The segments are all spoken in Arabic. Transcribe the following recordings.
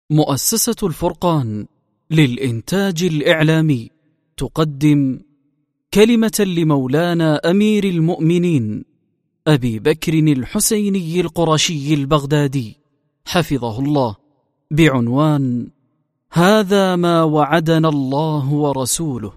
مؤسسة الفرقان للإنتاج الإعلامي تقدم كلمة لمولانا أمير المؤمنين أبي بكر الحسيني القرشي البغدادي حفظه الله، بعنوان: هذا ما وعدنا الله ورسوله.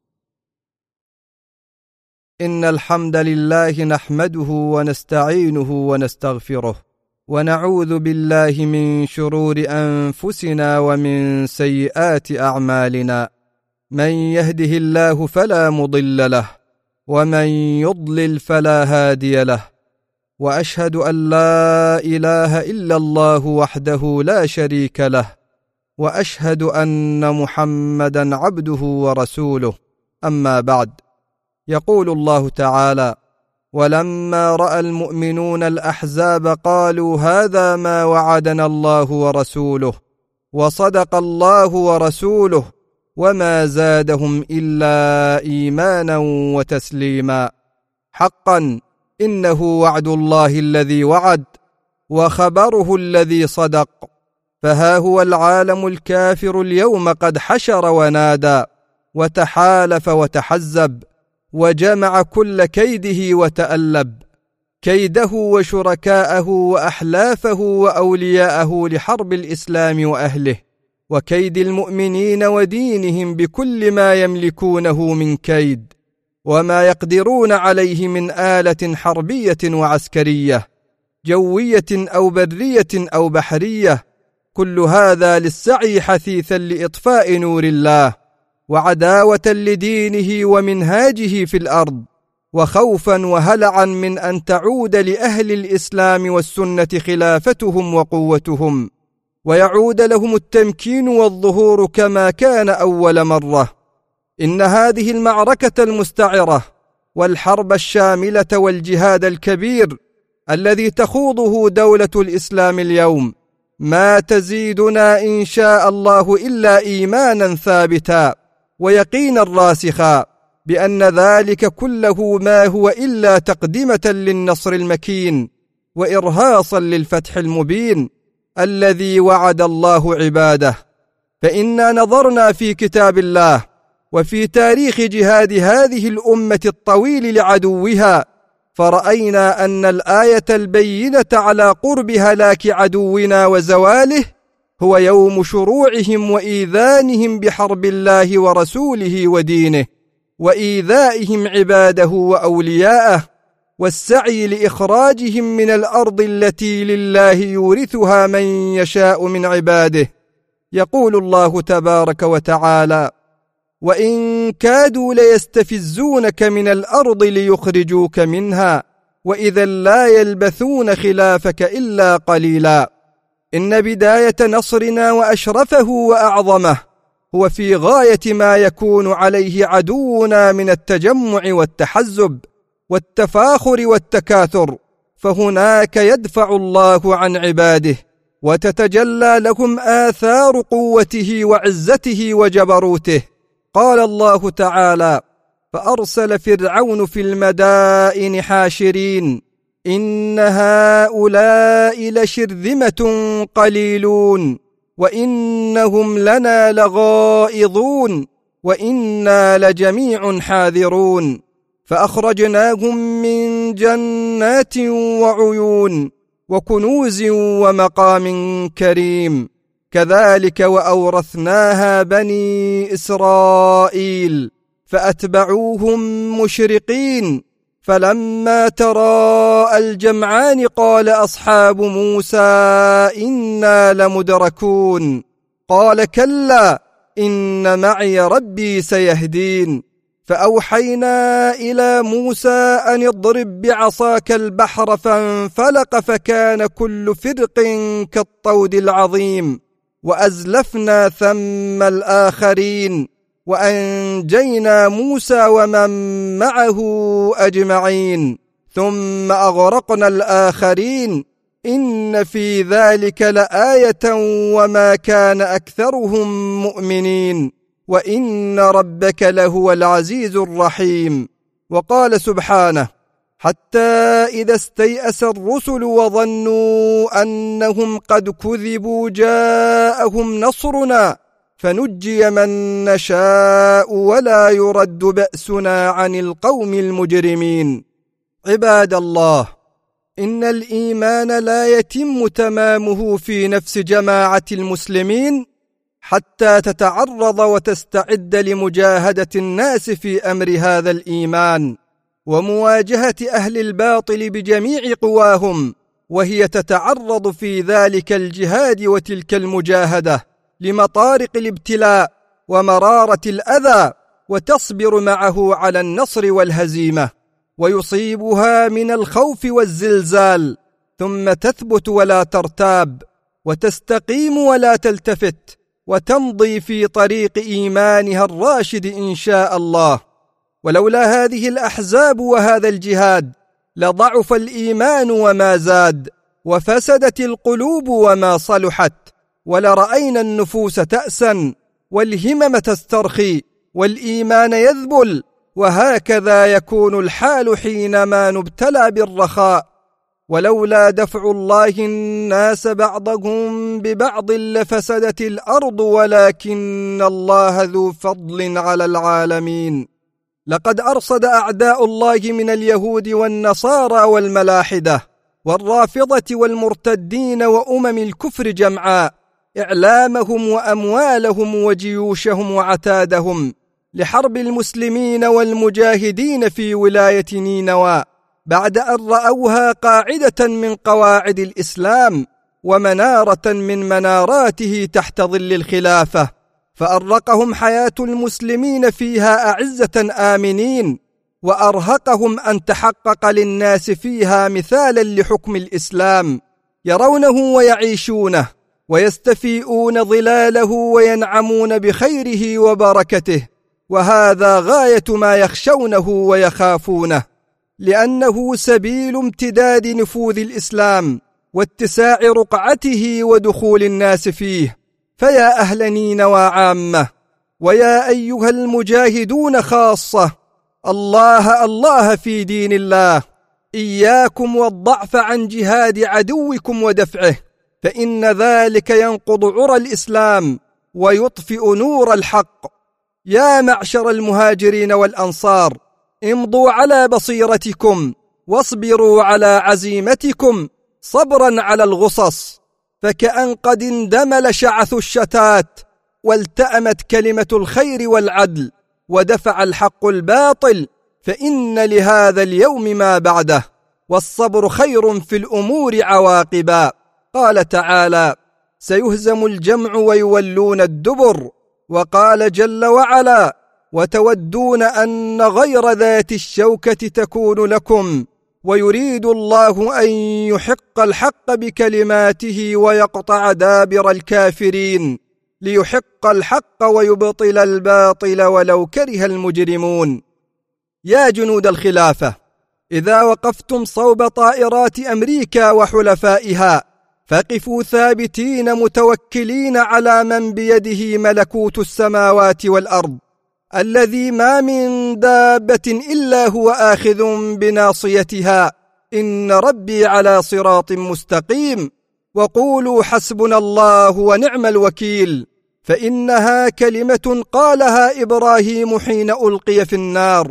إن الحمد لله نحمده ونستعينه ونستغفره، ونعوذ بالله من شرور أنفسنا ومن سيئات أعمالنا. من يهده الله فلا مضل له، ومن يضلل فلا هادي له. وأشهد أن لا إله إلا الله وحده لا شريك له، وأشهد أن محمدا عبده ورسوله. أما بعد، يقول الله تعالى: ولما رأى المؤمنون الأحزاب قالوا هذا ما وعدنا الله ورسوله، وصدق الله ورسوله، وما زادهم إلا إيمانا وتسليما. حقا إنه وعد الله الذي وعد، وخبره الذي صدق. فها هو العالم الكافر اليوم قد حشر ونادى، وتحالف وتحزب، وجمع كل كيده وتألب، كيده وشركاءه وأحلافه وأولياءه لحرب الإسلام وأهله، وكيد المؤمنين ودينهم بكل ما يملكونه من كيد، وما يقدرون عليه من آلة حربية وعسكرية، جوية أو برية أو بحرية. كل هذا للسعي حثيثا لإطفاء نور الله، وعداوة لدينه ومنهاجه في الأرض، وخوفا وهلعا من أن تعود لأهل الإسلام والسنة خلافتهم وقوتهم، ويعود لهم التمكين والظهور كما كان أول مرة. إن هذه المعركة المستعرة والحرب الشاملة والجهاد الكبير الذي تخوضه دولة الإسلام اليوم ما تزيدنا إن شاء الله إلا إيمانا ثابتا ويقينا راسخا بأن ذلك كله ما هو إلا تقدمة للنصر المكين، وإرهاصا للفتح المبين الذي وعد الله عباده. فإنا نظرنا في كتاب الله وفي تاريخ جهاد هذه الأمة الطويل لعدوها، فرأينا أن الآية البينة على قرب هلاك عدونا وزواله هو يوم شروعهم وإيذانهم بحرب الله ورسوله ودينه، وإيذائهم عباده وأولياءه، والسعي لإخراجهم من الأرض التي لله يورثها من يشاء من عباده. يقول الله تبارك وتعالى: وإن كادوا ليستفزونك من الأرض ليخرجوك منها، وإذا لا يلبثون خلافك إلا قليلا. إن بداية نصرنا وأشرفه وأعظمه هو في غاية ما يكون عليه عدونا من التجمع والتحزب والتفاخر والتكاثر، فهناك يدفع الله عن عباده، وتتجلى لهم آثار قوته وعزته وجبروته. قال الله تعالى: فأرسل فرعون في المدائن حاشرين إن هؤلاء لشرذمة قليلون وإنهم لنا لغائظون وإنا لجميع حاذرون، فأخرجناهم من جنات وعيون وكنوز ومقام كريم، كذلك وأورثناها بني إسرائيل فأتبعوهم مشرقين. فلما تراءى الجمعان قال أصحاب موسى إنا لمدركون، قال كلا إن معي ربي سيهدين. فأوحينا إلى موسى أن اضرب بعصاك البحر فانفلق فكان كل فرق كالطود العظيم، وأزلفنا ثم الآخرين، وأنجينا موسى ومن معه أجمعين، ثم أغرقنا الآخرين. إن في ذلك لآية وما كان أكثرهم مؤمنين، وإن ربك لهو العزيز الرحيم. وقال سبحانه: حتى إذا استيأس الرسل وظنوا أنهم قد كذبوا جاءهم نصرنا فنجي من نشاء ولا يرد بأسنا عن القوم المجرمين. عباد الله، إن الإيمان لا يتم تمامه في نفس جماعة المسلمين حتى تتعرض وتستعد لمجاهدة الناس في أمر هذا الإيمان ومواجهة أهل الباطل بجميع قواهم، وهي تتعرض في ذلك الجهاد وتلك المجاهدة لمطارق الابتلاء ومرارة الأذى، وتصبر معه على النصر والهزيمة، ويصيبها من الخوف والزلزال، ثم تثبت ولا ترتاب، وتستقيم ولا تلتفت، وتمضي في طريق إيمانها الراشد إن شاء الله. ولولا هذه الأحزاب وهذا الجهاد لضعف الإيمان وما زاد، وفسدت القلوب وما صلحت، ولرأينا النفوس تأسا والهمم تسترخي والإيمان يذبل، وهكذا يكون الحال حينما نبتلى بالرخاء. ولولا دفع الله الناس بعضهم ببعض لفسدت الأرض ولكن الله ذو فضل على العالمين. لقد أرصد أعداء الله من اليهود والنصارى والملاحدة والرافضة والمرتدين وأمم الكفر جمعاء إعلامهم وأموالهم وجيوشهم وعتادهم لحرب المسلمين والمجاهدين في ولاية نينوى، بعد أن رأوها قاعدة من قواعد الإسلام ومنارة من مناراته تحت ظل الخلافة، فأرقهم حياة المسلمين فيها أعزة آمنين، وأرهقهم أن تحقق للناس فيها مثالا لحكم الإسلام يرونه ويعيشونه ويستفيئون ظلاله وينعمون بخيره وبركته، وهذا غاية ما يخشونه ويخافونه، لأنه سبيل امتداد نفوذ الإسلام واتساع رقعته ودخول الناس فيه. فيا أهل نينوى عامة، ويا أيها المجاهدون خاصة، الله الله في دين الله، إياكم والضعف عن جهاد عدوكم ودفعه، فإن ذلك ينقض عرى الإسلام ويطفئ نور الحق. يا معشر المهاجرين والأنصار، امضوا على بصيرتكم واصبروا على عزيمتكم صبرا على الغصص، فكأن قد اندمل شعث الشتات والتأمت كلمة الخير والعدل ودفع الحق الباطل، فإن لهذا اليوم ما بعده، والصبر خير في الأمور عواقبا. قال تعالى: سيهزم الجمع ويولون الدبر. وقال جل وعلا: وتودون أن غير ذات الشوكة تكون لكم، ويريد الله أن يحق الحق بكلماته ويقطع دابر الكافرين، ليحق الحق ويبطل الباطل ولو كره المجرمون. يا جنود الخلافة، إذا وقفتم صوب طائرات أمريكا وحلفائها فقفوا ثابتين متوكلين على من بيده ملكوت السماوات والأرض، الذي ما من دابة إلا هو آخذ بناصيتها، إن ربي على صراط مستقيم. وقولوا حسبنا الله ونعم الوكيل، فإنها كلمة قالها إبراهيم حين ألقي في النار،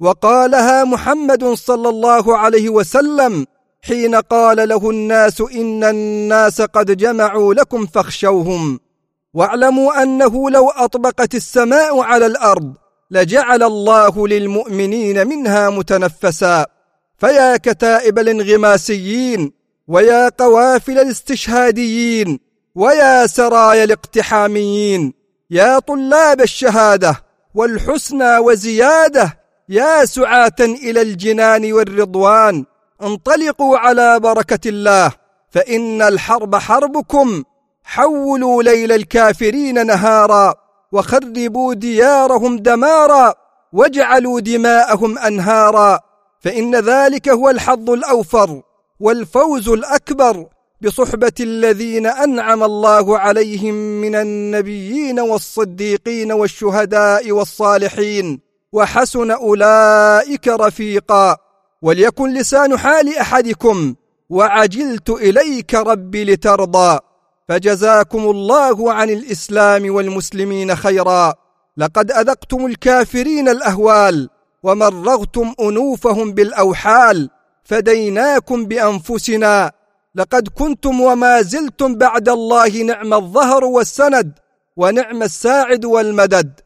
وقالها محمد صلى الله عليه وسلم حين قال له الناس: إن الناس قد جمعوا لكم فاخشوهم، واعلموا أنه لو أطبقت السماء على الأرض لجعل الله للمؤمنين منها متنفسا. فيا كتائب الانغماسيين، ويا قوافل الاستشهاديين، ويا سرايا الاقتحاميين، يا طلاب الشهادة والحسنى وزيادة، يا سعاة إلى الجنان والرضوان، انطلقوا على بركة الله، فإن الحرب حربكم. حولوا ليل الكافرين نهارا، وخربوا ديارهم دمارا، واجعلوا دماءهم أنهارا، فإن ذلك هو الحظ الأوفر والفوز الأكبر بصحبة الذين أنعم الله عليهم من النبيين والصديقين والشهداء والصالحين، وحسن أولئك رفيقا. وليكن لسان حال أحدكم: وعجلت إليك ربي لترضى. فجزاكم الله عن الإسلام والمسلمين خيرا. لقد أذقتم الكافرين الأهوال، ومرغتم أنوفهم بالأوحال، فديناكم بأنفسنا. لقد كنتم وما زلتم بعد الله نعم الظهر والسند، ونعم الساعد والمدد.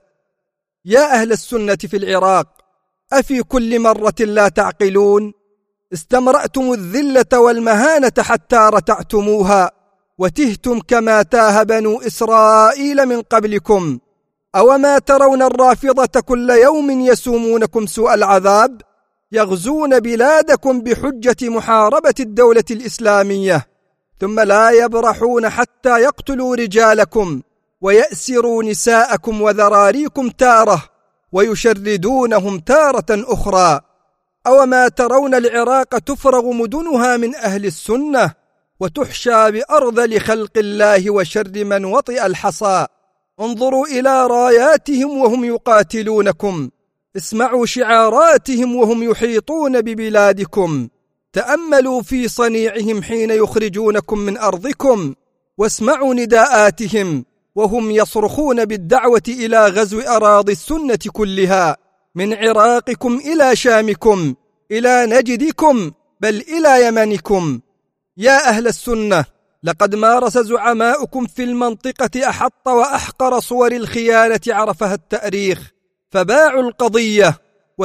يا أهل السنة في العراق، أفي كل مرة لا تعقلون؟ استمرأتم الذلة والمهانة حتى رتعتموها، وتهتم كما تاه بنو إسرائيل من قبلكم. أوما ترون الرافضة كل يوم يسومونكم سوء العذاب، يغزون بلادكم بحجة محاربة الدولة الإسلامية، ثم لا يبرحون حتى يقتلوا رجالكم ويأسروا نساءكم وذراريكم تارة، ويشردونهم تارة أخرى. أوما ترون العراق تفرغ مدنها من أهل السنة، وتحشى بأرض لخلق الله وشر من وطئ الحصى. انظروا إلى راياتهم وهم يقاتلونكم، اسمعوا شعاراتهم وهم يحيطون ببلادكم، تأملوا في صنيعهم حين يخرجونكم من أرضكم، واسمعوا نداءاتهم وهم يصرخون بالدعوة إلى غزو أراضي السنة كلها، من عراقكم إلى شامكم، إلى نجدكم، بل إلى يمنكم. يا أهل السنة، لقد مارس زعماؤكم في المنطقة أحط وأحقر صور الخيانة عرفها التاريخ، فباعوا القضية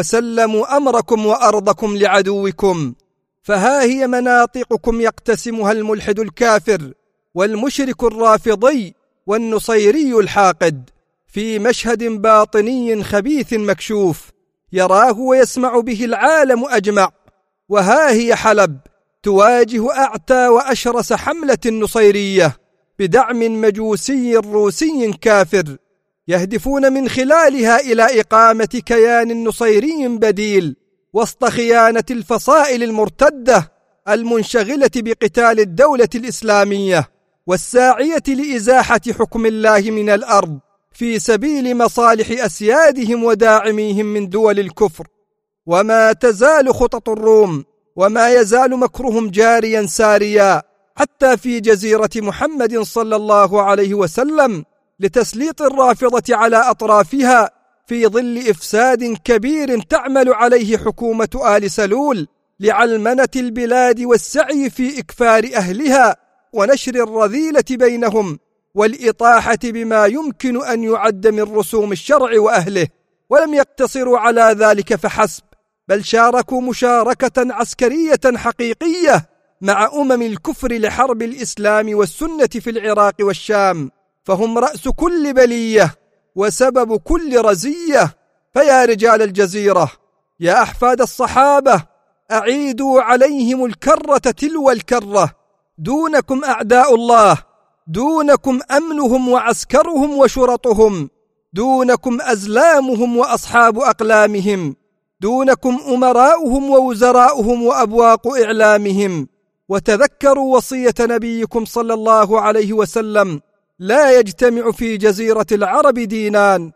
وسلموا أمركم وأرضكم لعدوكم. فها هي مناطقكم يقتسمها الملحد الكافر والمشرك الرافضي والنصيري الحاقد، في مشهد باطني خبيث مكشوف يراه ويسمع به العالم أجمع. وها هي حلب تواجه أعتى وأشرس حملة نصيرية بدعم مجوسي روسي كافر، يهدفون من خلالها إلى إقامة كيان نصيري بديل وسط خيانة الفصائل المرتدة المنشغلة بقتال الدولة الإسلامية والساعية لإزاحة حكم الله من الأرض في سبيل مصالح أسيادهم وداعميهم من دول الكفر. وما تزال خطط الروم وما يزال مكرهم جاريا ساريا حتى في جزيرة محمد صلى الله عليه وسلم لتسليط الرافضة على أطرافها في ظل إفساد كبير تعمل عليه حكومة آل سلول لعلمنة البلاد والسعي في إكفار أهلها ونشر الرذيلة بينهم والإطاحة بما يمكن أن يعد من رسوم الشرع وأهله. ولم يقتصروا على ذلك فحسب، بل شاركوا مشاركة عسكرية حقيقية مع الكفر لحرب الإسلام والسنة في العراق والشام، فهم رأس كل بلية وسبب كل رزية. فيا رجال الجزيرة، يا أحفاد الصحابة، أعيدوا عليهم الكرة تلو الكرة. دونكم أعداء الله، دونكم أمنهم وعسكرهم وشرطهم، دونكم أزلامهم وأصحاب أقلامهم، دونكم أمراؤهم ووزراؤهم وأبواق إعلامهم. وتذكروا وصية نبيكم صلى الله عليه وسلم: لا يجتمع في جزيرة العرب دينان.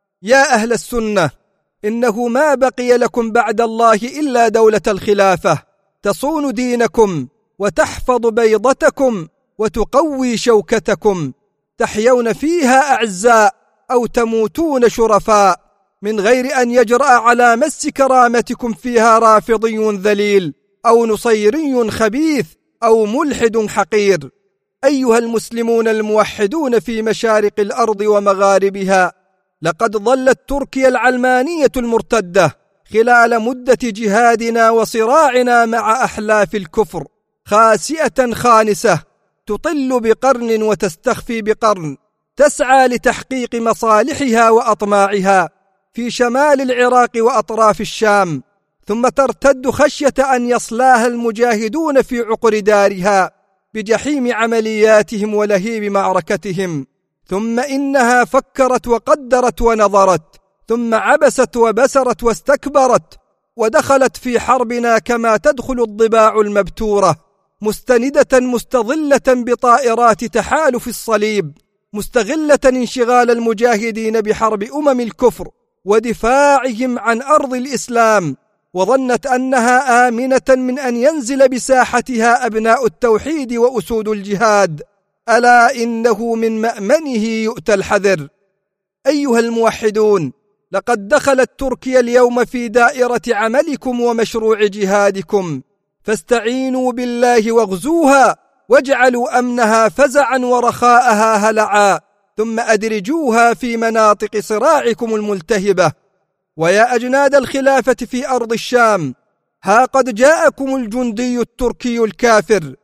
يا أهل السنة، إنه ما بقي لكم بعد الله إلا دولة الخلافة تصون دينكم وتحفظ بيضتكم وتقوي شوكتكم، تحيون فيها أعزاء أو تموتون شرفاء، من غير أن يجرأ على مس كرامتكم فيها رافضي ذليل أو نصيري خبيث أو ملحد حقير. أيها المسلمون الموحدون في مشارق الأرض ومغاربها، لقد ظلت تركيا العلمانية المرتدة خلال مدة جهادنا وصراعنا مع أحلاف الكفر خاسئة خانسة، تطل بقرن وتستخفي بقرن، تسعى لتحقيق مصالحها وأطماعها في شمال العراق وأطراف الشام، ثم ترتد خشية أن يصلاها المجاهدون في عقر دارها بجحيم عملياتهم ولهيب معركتهم. ثم إنها فكرت وقدرت ونظرت، ثم عبست وبسرت واستكبرت، ودخلت في حربنا كما تدخل الضباع المبتورة، مستندة مستظلة بطائرات تحالف الصليب، مستغلة انشغال المجاهدين بحرب الكفر ودفاعهم عن أرض الإسلام وظنت أنها آمنة من أن ينزل بساحتها أبناء التوحيد وأسود الجهاد، ألا إنه من مأمنه يؤتى الحذر. أيها الموحدون، لقد دخلت تركيا اليوم في دائرة عملكم ومشروع جهادكم، فاستعينوا بالله واغزوها، واجعلوا أمنها فزعا ورخاءها هلعا، ثم أدرجوها في مناطق صراعكم الملتهبة. ويا أجناد الخلافة في أرض الشام، ها قد جاءكم الجندي التركي الكافر،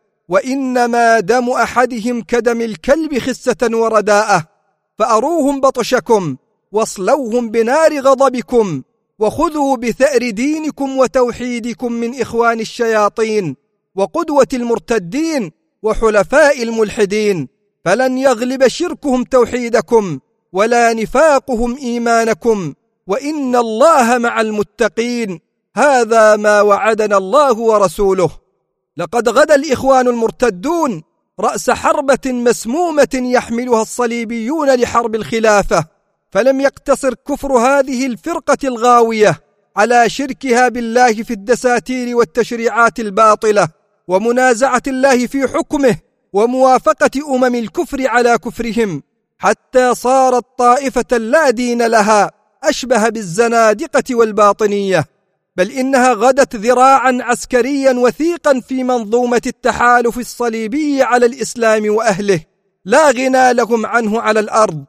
وإنما دم أحدهم كدم الكلب خسة ورداءة، فأروهم بطشكم واصلوهم بنار غضبكم، وخذوا بثأر دينكم وتوحيدكم من إخوان الشياطين وقدوة المرتدين وحلفاء الملحدين، فلن يغلب شركهم توحيدكم ولا نفاقهم إيمانكم، وإن الله مع المتقين. هذا ما وعدنا الله ورسوله. لقد غدا الإخوان المرتدون رأس حربة مسمومة يحملها الصليبيون لحرب الخلافة، فلم يقتصر كفر هذه الفرقة الغاوية على شركها بالله في الدساتير والتشريعات الباطلة ومنازعة الله في حكمه وموافقة الكفر على كفرهم، حتى صارت طائفة لا دين لها أشبه بالزنادقة والباطنية، بل إنها غدت ذراعا عسكريا وثيقا في منظومة التحالف الصليبي على الإسلام وأهله، لا غنى لهم عنه على الأرض،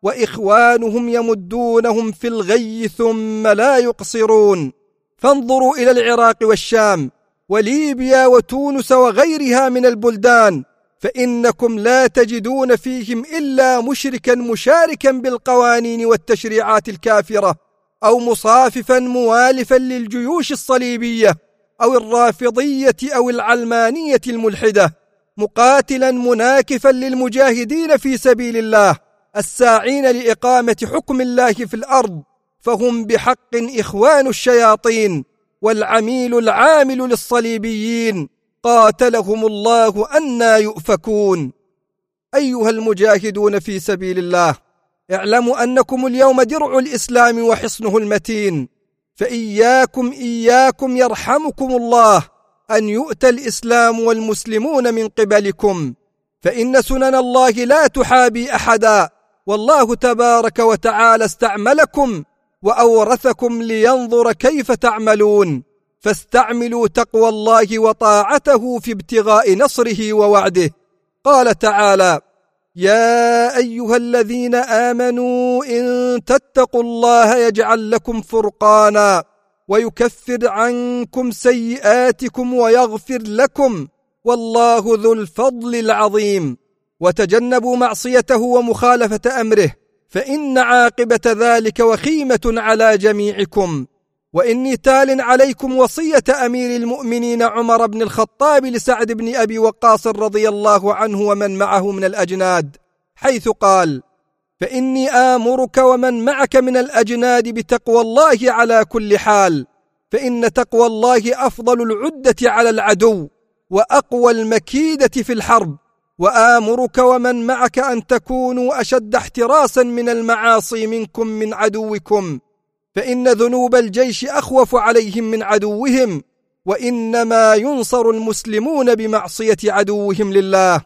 وإخوانهم يمدونهم في الغي ثم لا يقصرون. فانظروا إلى العراق والشام وليبيا وتونس وغيرها من البلدان، فإنكم لا تجدون فيهم إلا مشركا مشاركا بالقوانين والتشريعات الكافرة، أو مصاففا موالفا للجيوش الصليبية أو الرافضية أو العلمانية الملحدة، مقاتلا مناكفا للمجاهدين في سبيل الله الساعين لإقامة حكم الله في الأرض، فهم بحق إخوان الشياطين والعميل العامل للصليبيين، قاتلهم الله أنى يؤفكون. أيها المجاهدون في سبيل الله، اعلموا أنكم اليوم درع الإسلام وحصنه المتين، فإياكم يرحمكم الله أن يؤتى الإسلام والمسلمون من قبلكم، فإن سنن الله لا تحابي أحدا، والله تبارك وتعالى استعملكم وأورثكم لينظر كيف تعملون، فاستعملوا تقوى الله وطاعته في ابتغاء نصره ووعده. قال تعالى: يا أيها الذين آمنوا إن تتقوا الله يجعل لكم فرقانا ويكفر عنكم سيئاتكم ويغفر لكم والله ذو الفضل العظيم. وتجنبوا معصيته ومخالفة أمره، فإن عاقبة ذلك وخيمة على جميعكم. وإني تال عليكم وصية أمير المؤمنين عمر بن الخطاب لسعد بن أبي وقاص رضي الله عنه ومن معه من الأجناد، حيث قال: فإني آمرك ومن معك من الأجناد بتقوى الله على كل حال، فإن تقوى الله أفضل العدة على العدو وأقوى المكيدة في الحرب. وآمرك ومن معك أن تكونوا أشد احتراسا من المعاصي منكم من عدوكم، فإن ذنوب الجيش أخوف عليهم من عدوهم، وإنما ينصر المسلمون بمعصية عدوهم لله،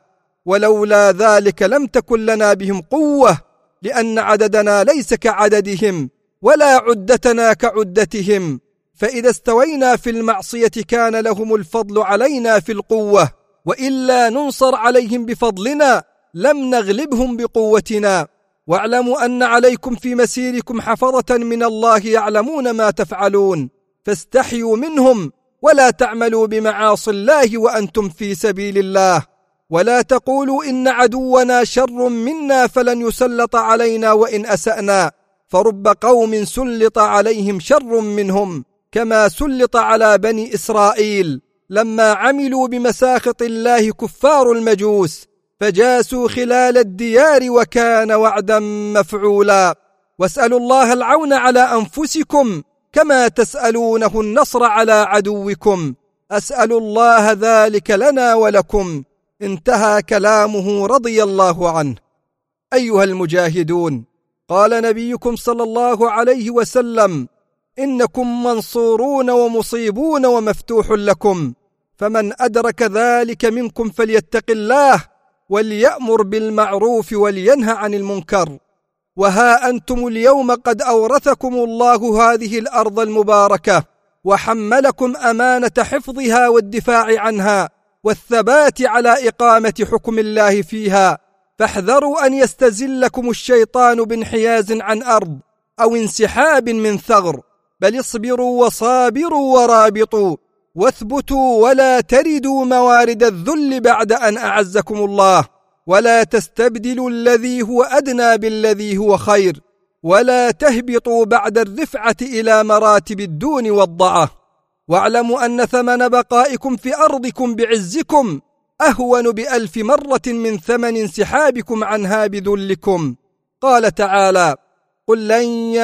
ولولا ذلك لم تكن لنا بهم قوة، لأن عددنا ليس كعددهم ولا عدتنا كعدتهم، فإذا استوينا في المعصية كان لهم الفضل علينا في القوة، وإلا ننصر عليهم بفضلنا لم نغلبهم بقوتنا. واعلموا أن عليكم في مسيركم حفظة من الله يعلمون ما تفعلون، فاستحيوا منهم ولا تعملوا بمعاصي الله وأنتم في سبيل الله، ولا تقولوا إن عدونا شر منا فلن يسلط علينا وإن أسأنا، فرب قوم سلط عليهم شر منهم كما سلط على بني إسرائيل لما عملوا بمساخط الله كفار المجوس، فجاسوا خلال الديار وكان وعدا مفعولا. واسألوا الله العون على أنفسكم كما تسألونه النصر على عدوكم، أسأل الله ذلك لنا ولكم. انتهى كلامه رضي الله عنه. أيها المجاهدون، قال نبيكم صلى الله عليه وسلم: إنكم منصورون ومصيبون ومفتوح لكم، فمن أدرك ذلك منكم فليتق الله وليأمر بالمعروف ولينهى عن المنكر. وها أنتم اليوم قد أورثكم الله هذه الأرض المباركة، وحملكم أمانة حفظها والدفاع عنها والثبات على إقامة حكم الله فيها، فاحذروا أن يستزلكم الشيطان بانحياز عن أرض أو انسحاب من ثغر، بل اصبروا وصابروا ورابطوا واثبتوا ولا تردوا موارد الذل بعد أن أعزكم الله، ولا تستبدلوا الذي هو أدنى بالذي هو خير، ولا تهبطوا بعد الرفعة إلى مراتب الدون والضعة. واعلموا أن ثمن بقائكم في أرضكم بعزكم أهون ب1000 مرة من ثمن انسحابكم عنها بذلكم. قال تعالى: قل لن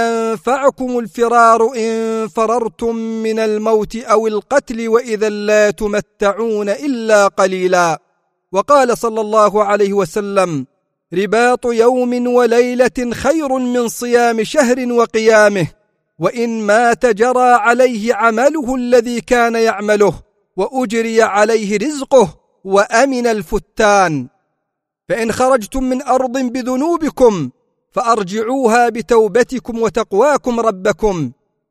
ينفعكم الفرار إن فررتم من الموت أو القتل وإذا لا تمتعون إلا قليلا. وقال صلى الله عليه وسلم: رباط يوم وليلة خير من صيام شهر وقيامه، وإن مات جرى عليه عمله الذي كان يعمله وأجري عليه رزقه وأمن الفتان. فإن خرجتم من أرض بذنوبكم فأرجعوها بتوبتكم وتقواكم ربكم،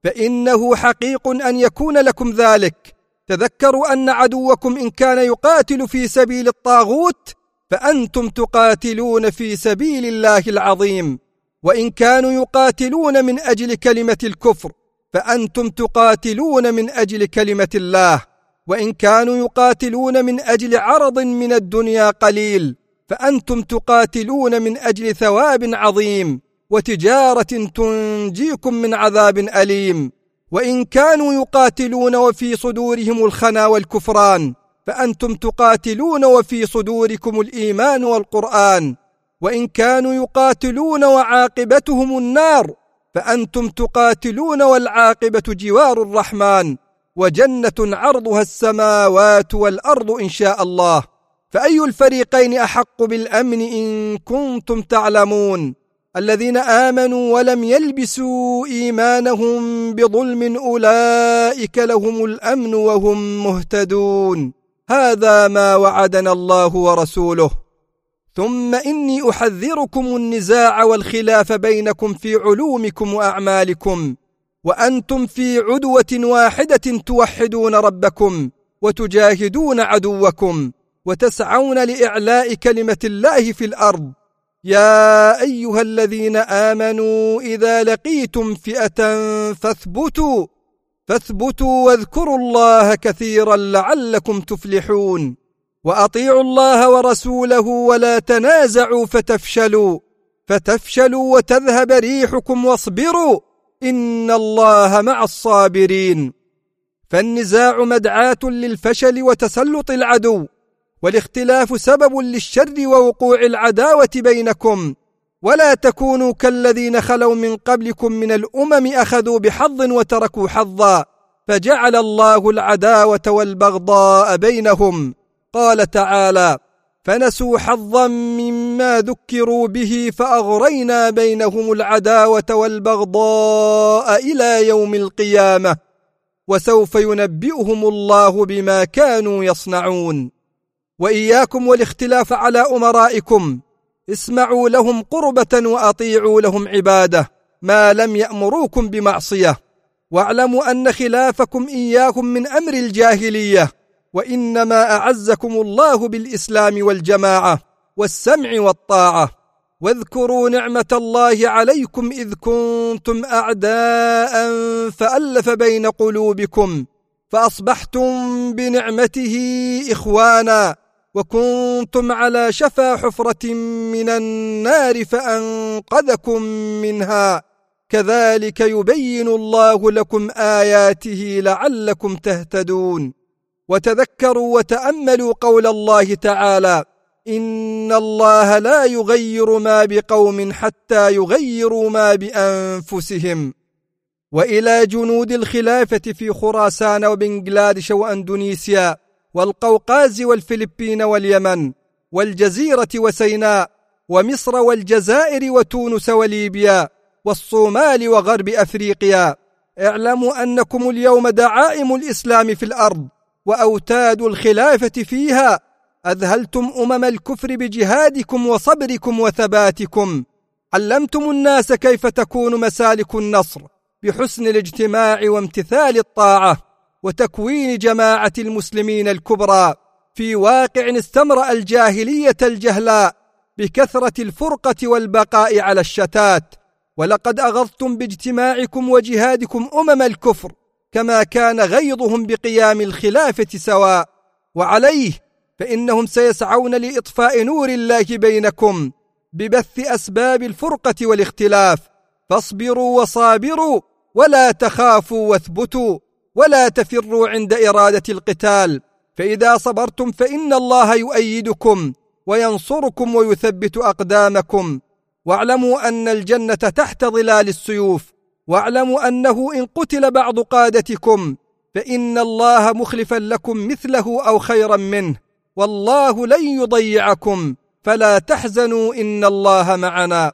فإنه حقيق أن يكون لكم ذلك. تذكروا أن عدوكم إن كان يقاتل في سبيل الطاغوت فأنتم تقاتلون في سبيل الله العظيم، وإن كانوا يقاتلون من أجل كلمة الكفر فأنتم تقاتلون من أجل كلمة الله، وإن كانوا يقاتلون من أجل عرض من الدنيا قليل فأنتم تقاتلون من أجل ثواب عظيم وتجارة تنجيكم من عذاب أليم، وإن كانوا يقاتلون وفي صدورهم الخنا والكفران فأنتم تقاتلون وفي صدوركم الإيمان والقرآن، وإن كانوا يقاتلون وعاقبتهم النار فأنتم تقاتلون والعاقبة جوار الرحمن وجنة عرضها السماوات والأرض إن شاء الله. فأي الفريقين أحق بالأمن إن كنتم تعلمون؟ الذين آمنوا ولم يلبسوا إيمانهم بظلم أولئك لهم الأمن وهم مهتدون. هذا ما وعدنا الله ورسوله. ثم إني أحذركم النزاع والخلاف بينكم في علومكم وأعمالكم، وأنتم في عدوة واحدة توحدون ربكم وتجاهدون عدوكم وتسعون لإعلاء كلمة الله في الأرض. يا أيها الذين آمنوا إذا لقيتم فئة فاثبتوا واذكروا الله كثيرا لعلكم تفلحون، وأطيعوا الله ورسوله ولا تنازعوا فتفشلوا وتذهب ريحكم واصبروا إن الله مع الصابرين. فالنزاع مدعاة للفشل وتسلط العدو، والاختلاف سبب للشر ووقوع العداوة بينكم، ولا تكونوا كالذين خلوا من قبلكم من الأمم أخذوا بحظ وتركوا حظا فجعل الله العداوة والبغضاء بينهم. قال تعالى: فنسوا حظا مما ذكروا به فأغرينا بينهم العداوة والبغضاء إلى يوم القيامة وسوف ينبئهم الله بما كانوا يصنعون. وإياكم والاختلاف على أمرائكم، اسمعوا لهم قربة وأطيعوا لهم عبادة ما لم يأمروكم بمعصية، واعلموا أن خلافكم إياكم من أمر الجاهلية، وإنما أعزكم الله بالإسلام والجماعة والسمع والطاعة. واذكروا نعمة الله عليكم إذ كنتم أعداء فألف بين قلوبكم فأصبحتم بنعمته إخوانا، وكنتم على شفا حفرة من النار فأنقذكم منها، كذلك يبين الله لكم آياته لعلكم تهتدون. وتذكروا وتأملوا قول الله تعالى: إن الله لا يغير ما بقوم حتى يغيروا ما بأنفسهم. وإلى جنود الخلافة في خراسان وبنغلاديش وأندونيسيا والقوقاز والفلبين واليمن والجزيرة وسيناء ومصر والجزائر وتونس وليبيا والصومال وغرب أفريقيا اعلموا أنكم اليوم دعائم الإسلام في الأرض وأوتاد الخلافة فيها، أذهلتم الكفر بجهادكم وصبركم وثباتكم، علمتم الناس كيف تكون مسالك النصر بحسن الاجتماع وامتثال الطاعة وتكوين جماعة المسلمين الكبرى في واقع استمرأ الجاهلية الجهلاء بكثرة الفرقة والبقاء على الشتات. ولقد أغضتم باجتماعكم وجهادكم الكفر كما كان غيظهم بقيام الخلافة سواء، وعليه فإنهم سيسعون لإطفاء نور الله بينكم ببث أسباب الفرقة والاختلاف. فاصبروا وصابروا ولا تخافوا واثبتوا ولا تفروا عند إرادة القتال، فإذا صبرتم فإن الله يؤيدكم وينصركم ويثبت أقدامكم. واعلموا أن الجنة تحت ظلال السيوف، واعلموا أنه إن قتل بعض قادتكم فإن الله مخلفا لكم مثله أو خيرا منه، والله لن يضيعكم، فلا تحزنوا إن الله معنا.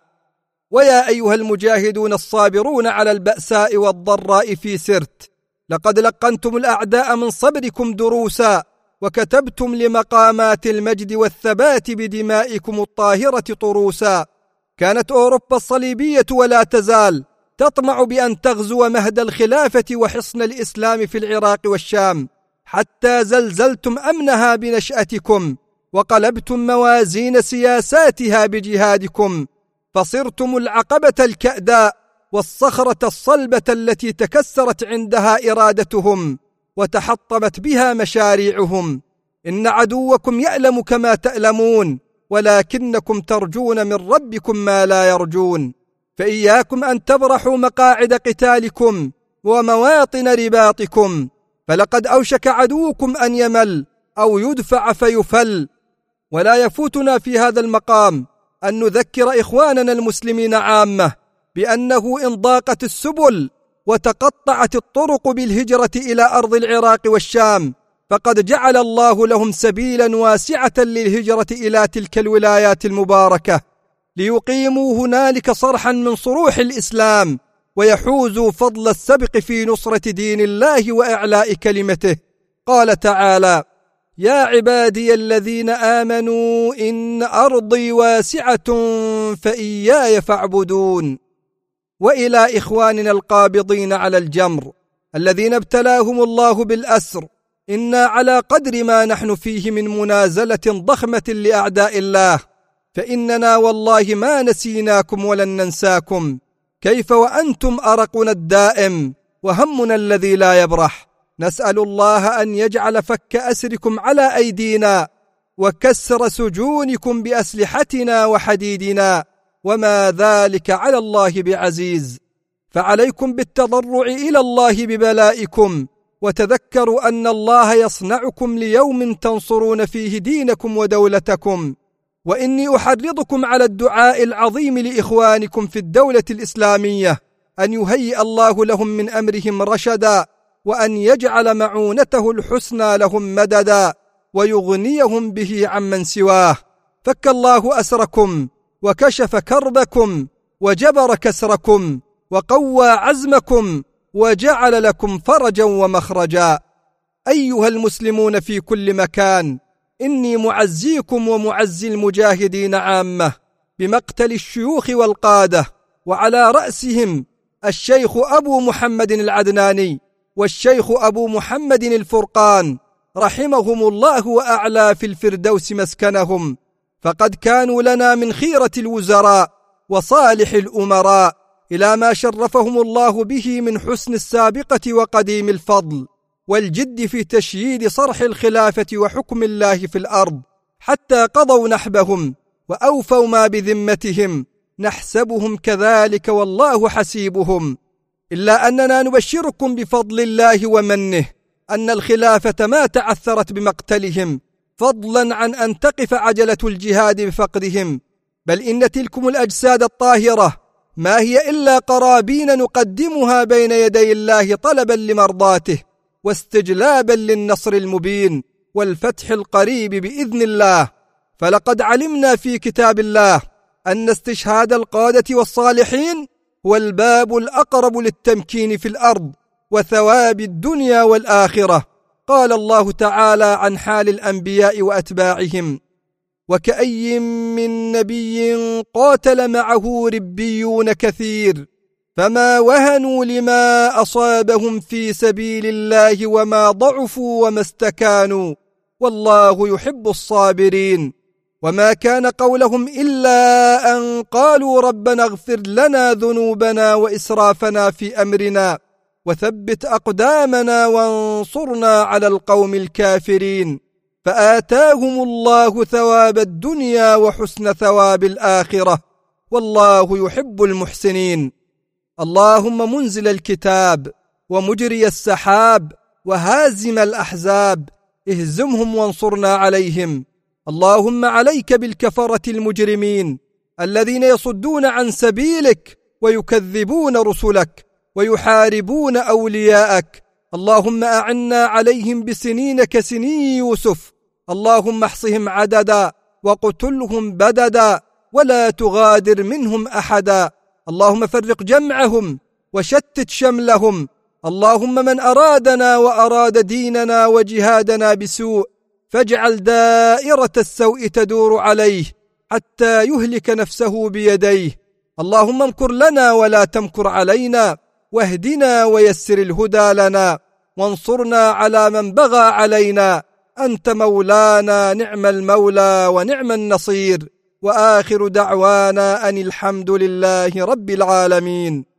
ويا أيها المجاهدون الصابرون على البأساء والضراء في سرت، لقد لقنتم الأعداء من صبركم دروسا، وكتبتم لمقامات المجد والثبات بدمائكم الطاهرة طروسا. كانت أوروبا الصليبية ولا تزال تطمع بأن تغزو مهد الخلافة وحصن الإسلام في العراق والشام، حتى زلزلتم أمنها بنشأتكم وقلبتم موازين سياساتها بجهادكم، فصرتم العقبة الكأداء والصخرة الصلبة التي تكسرت عندها إرادتهم وتحطمت بها مشاريعهم. إن عدوكم يألم كما تألمون، ولكنكم ترجون من ربكم ما لا يرجون. فإياكم أن تبرحوا مقاعد قتالكم ومواطن رباطكم، فلقد أوشك عدوكم أن يمل أو يدفع فيفل. ولا يفوتنا في هذا المقام أن نذكر إخواننا المسلمين عامة بأنه إن ضاقت السبل وتقطعت الطرق بالهجرة إلى أرض العراق والشام، فقد جعل الله لهم سبيلا واسعة للهجرة إلى تلك الولايات المباركة، ليقيموا هنالك صرحا من صروح الإسلام ويحوزوا فضل السبق في نصرة دين الله وإعلاء كلمته. قال تعالى: يا عبادي الذين آمنوا إن أرضي واسعة فإياي فاعبدون. وإلى إخواننا القابضين على الجمر الذين ابتلاهم الله بالأسر، إنا على قدر ما نحن فيه من منازلة ضخمة لأعداء الله، فإننا والله ما نسيناكم ولن ننساكم، كيف وأنتم أرقنا الدائم وهمنا الذي لا يبرح. نسأل الله أن يجعل فك أسركم على أيدينا وكسر سجونكم بأسلحتنا وحديدنا، وما ذلك على الله بعزيز. فعليكم بالتضرع إلى الله ببلائكم، وتذكروا أن الله يصنعكم ليوم تنصرون فيه دينكم ودولتكم. وإني أحرضكم على الدعاء العظيم لإخوانكم في الدولة الإسلامية أن يهيئ الله لهم من أمرهم رشدا، وأن يجعل معونته الحسنى لهم مددا، ويغنيهم به عمن سواه. فك الله أسركم وكشف كربكم وجبر كسركم وقوى عزمكم وجعل لكم فرجا ومخرجا. أيها المسلمون في كل مكان، إني معزيكم ومعزي المجاهدين عامة بمقتل الشيوخ والقادة، وعلى رأسهم الشيخ أبو محمد العدناني والشيخ أبو محمد الفرقان رحمهم الله وأعلى في الفردوس مسكنهم، فقد كانوا لنا من خيرة الوزراء وصالح الأمراء، إلى ما شرفهم الله به من حسن السابقة وقديم الفضل والجد في تشييد صرح الخلافة وحكم الله في الأرض، حتى قضوا نحبهم وأوفوا ما بذمتهم. نحسبهم كذلك والله حسيبهم، إلا أننا نبشركم بفضل الله ومنه أن الخلافة ما تعثرت بمقتلهم، فضلا عن أن تقف عجلة الجهاد بفقدهم، بل إن تلكم الأجساد الطاهرة ما هي إلا قرابين نقدمها بين يدي الله طلبا لمرضاته واستجلابا للنصر المبين والفتح القريب بإذن الله. فلقد علمنا في كتاب الله أن استشهاد القادة والصالحين هو الباب الأقرب للتمكين في الأرض وثواب الدنيا والآخرة. قال الله تعالى عن حال الأنبياء وأتباعهم: وكأي من نبي قاتل معه ربيون كثير فما وهنوا لما أصابهم في سبيل الله وما ضعفوا وما استكانوا والله يحب الصابرين. وما كان قولهم إلا أن قالوا ربنا اغفر لنا ذنوبنا وإسرافنا في أمرنا وثبت أقدامنا وانصرنا على القوم الكافرين. فآتاهم الله ثواب الدنيا وحسن ثواب الآخرة والله يحب المحسنين. اللهم منزل الكتاب ومجري السحاب وهازم الأحزاب اهزمهم وانصرنا عليهم. اللهم عليك بالكفرة المجرمين الذين يصدون عن سبيلك ويكذبون رسلك ويحاربون أولياءك. اللهم أعنا عليهم بسنين كسنين يوسف. اللهم احصهم عددا وقتلهم بددا ولا تغادر منهم أحدا. اللهم فرق جمعهم وشتت شملهم. اللهم من أرادنا وأراد ديننا وجهادنا بسوء فاجعل دائرة السوء تدور عليه حتى يهلك نفسه بيديه. اللهم امكر لنا ولا تمكر علينا واهدنا ويسر الهدى لنا وانصرنا على من بغى علينا. أنت مولانا نعم المولى ونعم النصير. وآخر دعوانا أن الحمد لله رب العالمين.